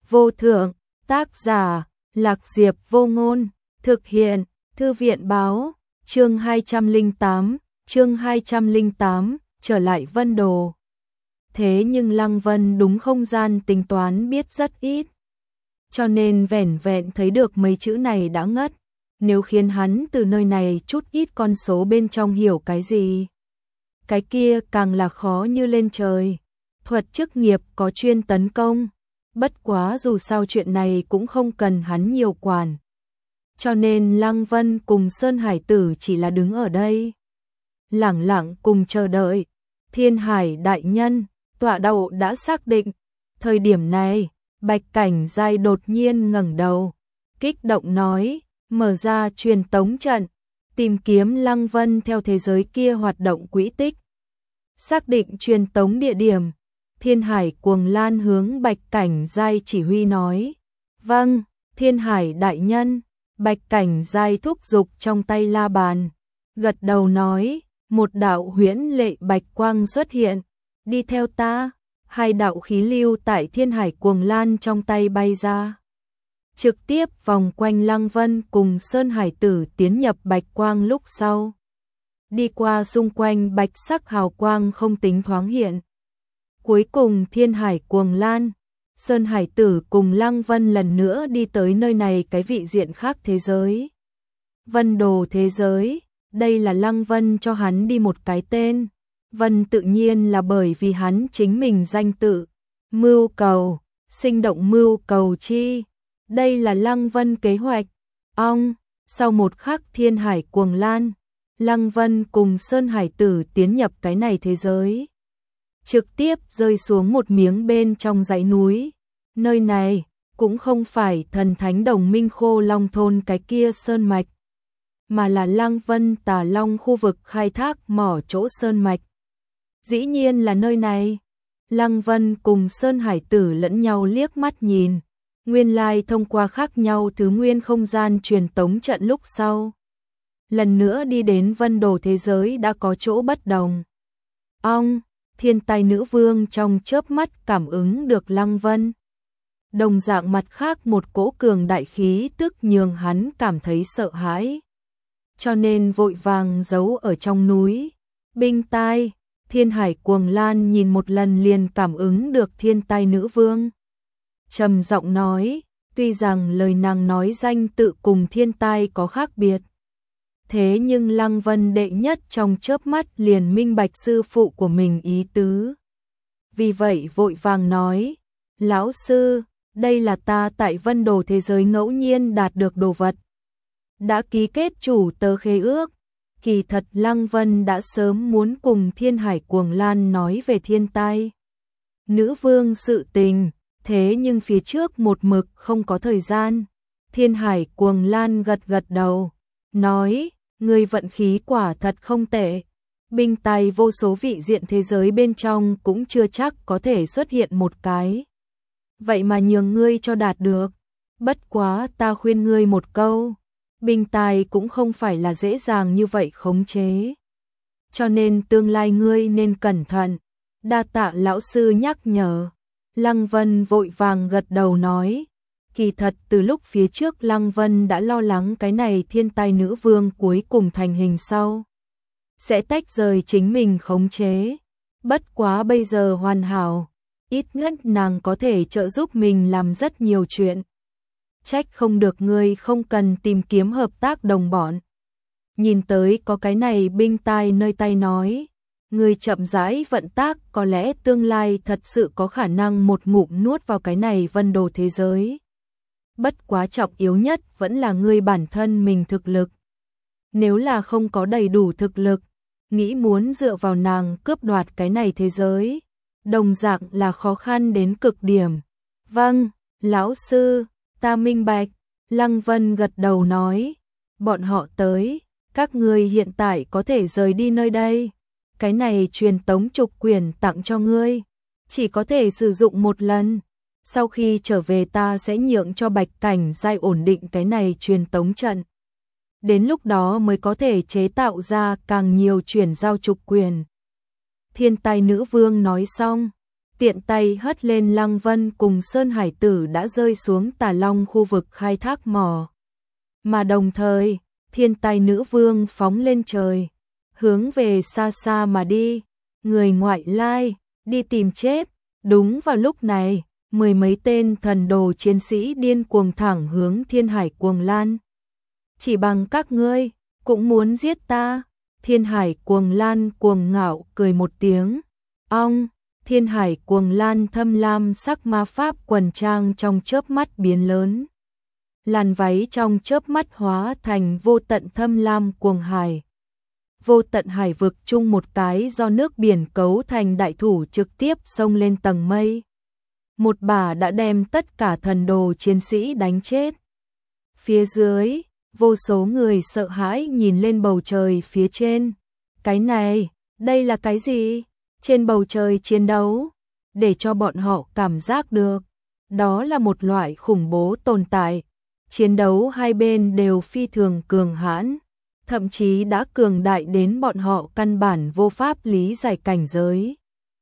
vô thượng, tác giả, Lạc Diệp Vô Ngôn, thực hiện, Thư viện báo, chương 208, trở lại Vân Đồ. Thế nhưng Lăng Vân đúng không gian tính toán biết rất ít, cho nên vẻn vẹn thấy được mấy chữ này đã ngất. Nếu khiến hắn từ nơi này chút ít con số bên trong hiểu cái gì, cái kia càng là khó như lên trời. Thuật chức nghiệp có chuyên tấn công, bất quá dù sao chuyện này cũng không cần hắn nhiều quản. Cho nên Lăng Vân cùng Sơn Hải Tử chỉ là đứng ở đây, lẳng lặng cùng chờ đợi. Thiên Hải đại nhân, tọa độ đã xác định. Thời điểm này, Bạch Cảnh Giai đột nhiên ngẩng đầu, kích động nói, mở ra truyền tống trận, tìm kiếm Lăng Vân theo thế giới kia hoạt động quỹ tích. Xác định truyền tống địa điểm, Thiên Hải Cuồng Lan hướng Bạch Cảnh Giai chỉ huy nói. Vâng, Thiên Hải đại nhân. Bạch Cảnh Giai thúc giục trong tay la bàn, gật đầu nói, một đạo huyễn lệ bạch quang xuất hiện, đi theo ta. Hai đạo khí lưu tại Thiên Hải Cuồng Lan trong tay bay ra, trực tiếp vòng quanh Lăng Vân cùng Sơn Hải Tử tiến nhập bạch quang lúc sau. Đi qua xung quanh bạch sắc hào quang không tính thoáng hiện. Cuối cùng Thiên Hải Cuồng Lan, Sơn Hải Tử cùng Lăng Vân lần nữa đi tới nơi này, cái vị diện khác thế giới. Vân Đồ thế giới, đây là Lăng Vân cho hắn đi một cái tên. Vân tự nhiên là bởi vì hắn chính mình danh tự. Mưu cầu, sinh động mưu cầu chi. Đây là Lăng Vân kế hoạch. Sau một khắc Thiên Hải Cuồng Lan, Lăng Vân cùng Sơn Hải Tử tiến nhập cái này thế giới, trực tiếp rơi xuống một miếng bên trong dãy núi. Nơi này cũng không phải thần thánh đồng minh Khô Long thôn cái kia sơn mạch, mà là Lăng Vân Tà Long khu vực khai thác mỏ chỗ sơn mạch. Dĩ nhiên là nơi này. Lăng Vân cùng Sơn Hải Tử lẫn nhau liếc mắt nhìn, nguyên lai thông qua khác nhau thứ nguyên không gian truyền tống trận lúc sau, lần nữa đi đến Vân Đồ thế giới đã có chỗ bất đồng. Thiên Tai Nữ Vương trong chớp mắt cảm ứng được Lăng Vân. Đồng dạng mặt khác một cỗ cường đại khí tức nhường hắn cảm thấy sợ hãi, cho nên vội vàng giấu ở trong núi. Binh tai, Thiên Hải Cuồng Lan nhìn một lần liền cảm ứng được Thiên Tai Nữ Vương. Trầm giọng nói, tuy rằng lời nàng nói danh tự cùng thiên tai có khác biệt, thế nhưng Lăng Vân đệ nhất trong chớp mắt liền minh bạch sư phụ của mình ý tứ. Vì vậy vội vàng nói, lão sư, đây là ta tại Vân Đồ thế giới ngẫu nhiên đạt được đồ vật, đã ký kết chủ tớ khế ước. Kỳ thật Lăng Vân đã sớm muốn cùng Thiên Hải Cuồng Lan nói về Thiên Tai Nữ Vương sự tình, thế nhưng phía trước một mực không có thời gian. Thiên Hải Cuồng Lan gật gật đầu, nói, người vận khí quả thật không tệ. Binh tai vô số vị diện thế giới bên trong cũng chưa chắc có thể xuất hiện một cái, vậy mà nhường ngươi cho đạt được. Bất quá ta khuyên ngươi một câu, binh tai cũng không phải là dễ dàng như vậy khống chế, cho nên tương lai ngươi nên cẩn thận. Đa tạ lão sư nhắc nhở. Lăng Vân vội vàng gật đầu nói, kỳ thật từ lúc phía trước Lăng Vân đã lo lắng cái này Thiên Tai Nữ Vương cuối cùng thành hình sau sẽ tách rời chính mình khống chế. Bất quá bây giờ hoàn hảo, ít nhất nàng có thể trợ giúp mình làm rất nhiều chuyện. Trách không được ngươi không cần tìm kiếm hợp tác đồng bọn. Nhìn tới có cái này binh tai nơi tay nói, ngươi chậm rãi vận tác, có lẽ tương lai thật sự có khả năng một ngụm nuốt vào cái này Vân Đồ thế giới. Bất quá trọng yếu nhất vẫn là ngươi bản thân mình thực lực. Nếu là không có đầy đủ thực lực, nghĩ muốn dựa vào nàng cướp đoạt cái này thế giới, đồng dạng là khó khăn đến cực điểm. Vâng, lão sư, ta minh bạch. Lăng Vân gật đầu nói, bọn họ tới, các ngươi hiện tại có thể rời đi nơi đây. Cái này truyền tống trục quyền tặng cho ngươi, chỉ có thể sử dụng một lần. Sau khi trở về ta sẽ nhượng cho Bạch Cảnh Giai ổn định cái này truyền tống trận. Đến lúc đó mới có thể chế tạo ra càng nhiều chuyển giao trục quyền. Thiên Tai Nữ Vương nói xong, tiện tay hất lên Lăng Vân cùng Sơn Hải Tử đã rơi xuống Tà Long khu vực khai thác mỏ. Mà đồng thời, Thiên Tai Nữ Vương phóng lên trời, hướng về xa xa mà đi, người ngoại lai, đi tìm chết. Đúng vào lúc này, mười mấy tên thần đồ chiến sĩ điên cuồng thẳng hướng Thiên Hải Cuồng Lan. Chỉ bằng các ngươi, cũng muốn giết ta? Thiên Hải Cuồng Lan cuồng ngạo cười một tiếng. Ong, Thiên Hải Cuồng Lan thâm lam sắc ma pháp quần trang trong chớp mắt biến lớn. Làn váy trong chớp mắt hóa thành vô tận thâm lam cuồng hải. Vô tận hải vực chung một cái do nước biển cấu thành đại thủ trực tiếp xông lên tầng mây. Một bà đã đem tất cả thần đồ chiến sĩ đánh chết. Phía dưới, vô số người sợ hãi nhìn lên bầu trời phía trên. Cái này, đây là cái gì? Trên bầu trời chiến đấu, để cho bọn họ cảm giác được. Đó là một loại khủng bố tồn tại. Chiến đấu hai bên đều phi thường cường hãn, thậm chí đã cường đại đến bọn họ căn bản vô pháp lý giải cảnh giới.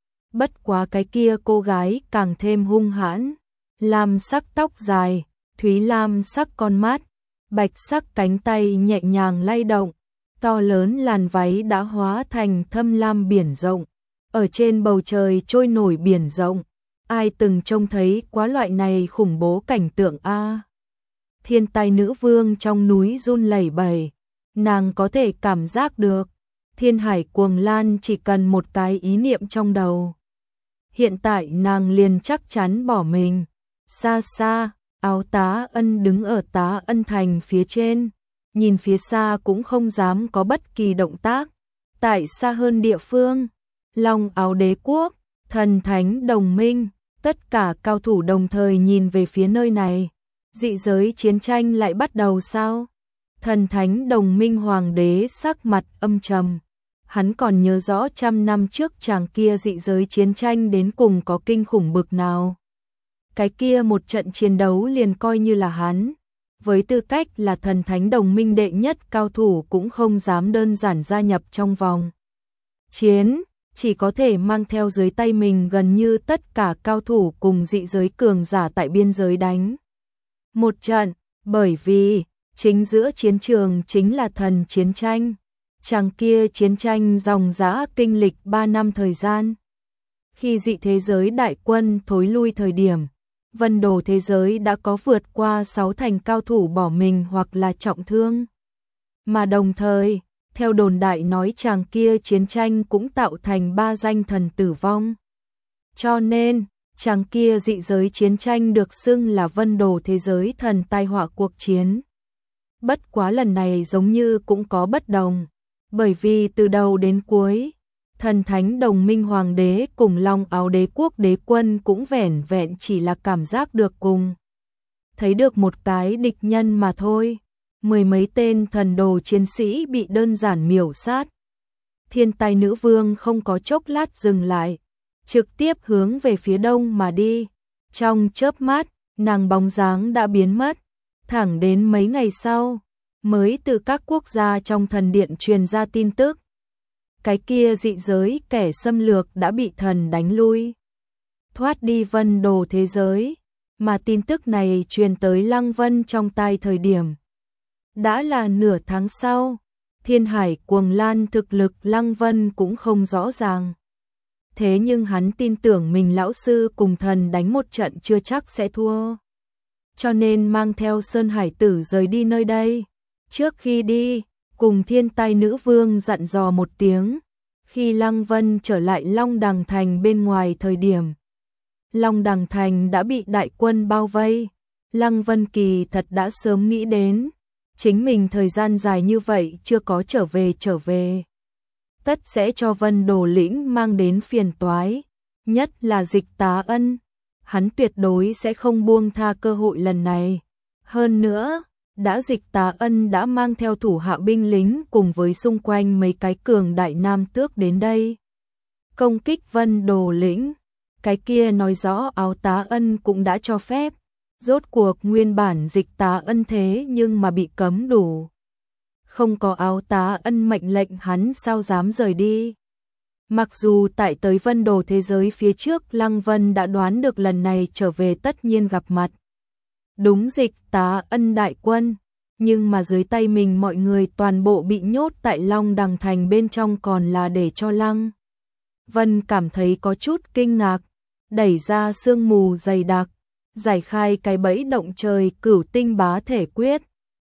Bất quá cái kia cô gái càng thêm hung hãn, lam sắc tóc dài, thúy lam sắc con mắt, bạch sắc cánh tay nhẹ nhàng lay động, to lớn làn váy đã hóa thành thâm lam biển rộng, ở trên bầu trời trôi nổi biển rộng. Ai từng trông thấy quá loại này khủng bố cảnh tượng a? Thiên Tai Nữ Vương trong núi run lẩy bẩy, nàng có thể cảm giác được, Thiên Hải Cuồng Lan chỉ cần một cái ý niệm trong đầu. Hiện tại nàng liền chắc chắn bỏ mình. Xa xa, Áo Tá Ân đứng ở Tá Ân Thành phía trên, nhìn phía xa cũng không dám có bất kỳ động tác. Tại xa hơn địa phương, Long Áo Đế Quốc, Thần Thánh Đồng Minh, tất cả cao thủ đồng thời nhìn về phía nơi này. Dị giới chiến tranh lại bắt đầu sao? Thần Thánh Đồng Minh Hoàng đế sắc mặt âm trầm. Hắn còn nhớ rõ 100 năm trước chàng kia dị giới chiến tranh đến cùng có kinh khủng bực nào. Cái kia một trận chiến đấu liền coi như là hắn, với tư cách là Thần Thánh Đồng Minh đệ nhất cao thủ cũng không dám đơn giản gia nhập trong vòng chiến, chỉ có thể mang theo dưới tay mình gần như tất cả cao thủ cùng dị giới cường giả tại biên giới đánh một trận, bởi vì chính giữa chiến trường chính là thần chiến tranh. Chàng kia chiến tranh dòng dã kinh lịch 3 năm thời gian. Khi dị thế giới đại quân thối lui thời điểm, Vân Đồ thế giới đã có vượt qua 6 thành cao thủ bỏ mình hoặc là trọng thương. Mà đồng thời, theo đồn đại nói chàng kia chiến tranh cũng tạo thành 3 danh thần tử vong. Cho nên, chàng kia dị giới chiến tranh được xưng là Vân Đồ thế giới thần tai họa cuộc chiến. Bất quá lần này giống như cũng có bất đồng, bởi vì từ đầu đến cuối, Thần Thánh Đồng Minh Hoàng đế cùng Long Áo Đế Quốc đế quân cũng vẻn vẹn chỉ là cảm giác được cùng thấy được một cái địch nhân mà thôi. Mười mấy tên thần đồ chiến sĩ bị đơn giản miểu sát. Thiên Tai Nữ Vương không có chốc lát dừng lại, trực tiếp hướng về phía đông mà đi. Trong chớp mắt, nàng bóng dáng đã biến mất, thẳng đến mấy ngày sau, mới từ các quốc gia trong thần điện truyền ra tin tức. Cái kia dị giới kẻ xâm lược đã bị thần đánh lui, thoát đi Vân Đồ thế giới, mà tin tức này truyền tới Lăng Vân trong tai thời điểm. Đã là nửa tháng sau, Thiên Hải Cuồng Lan thực lực Lăng Vân cũng không rõ ràng. Thế nhưng hắn tin tưởng mình lão sư cùng thần đánh một trận chưa chắc sẽ thua. Cho nên mang theo Sơn Hải Tử rời đi nơi đây. Trước khi đi, cùng Thiên Tai Nữ Vương dặn dò một tiếng. Khi Lăng Vân trở lại Long Đằng Thành bên ngoài thời điểm, Long Đằng Thành đã bị đại quân bao vây. Lăng Vân kỳ thật đã sớm nghĩ đến, chính mình thời gian dài như vậy chưa có trở về. Tất sẽ cho Vân Đồ lĩnh mang đến phiền toái, nhất là Dịch Tá Ân. Hắn tuyệt đối sẽ không buông tha cơ hội lần này. Hơn nữa, Dịch Tá Ân đã mang theo thủ hạ binh lính cùng với xung quanh mấy cái cường đại nam tước đến đây. Công kích Vân Đồ lĩnh, cái kia nói rõ Áo Tá Ân cũng đã cho phép. Rốt cuộc nguyên bản Dịch Tá Ân thế nhưng mà bị cấm đủ. Không có Áo Tá Ân mệnh lệnh hắn sao dám rời đi. Mặc dù tại tới Vân Đồ thế giới phía trước Lăng Vân đã đoán được lần này trở về tất nhiên gặp mặt đúng Dịch Tá Ân đại quân, nhưng mà dưới tay mình mọi người toàn bộ bị nhốt tại Long Đằng Thành bên trong còn là để cho Lăng Vân cảm thấy có chút kinh ngạc, đẩy ra sương mù dày đặc, giải khai cái bẫy động trời Cửu Tinh Bá Thể Quyết,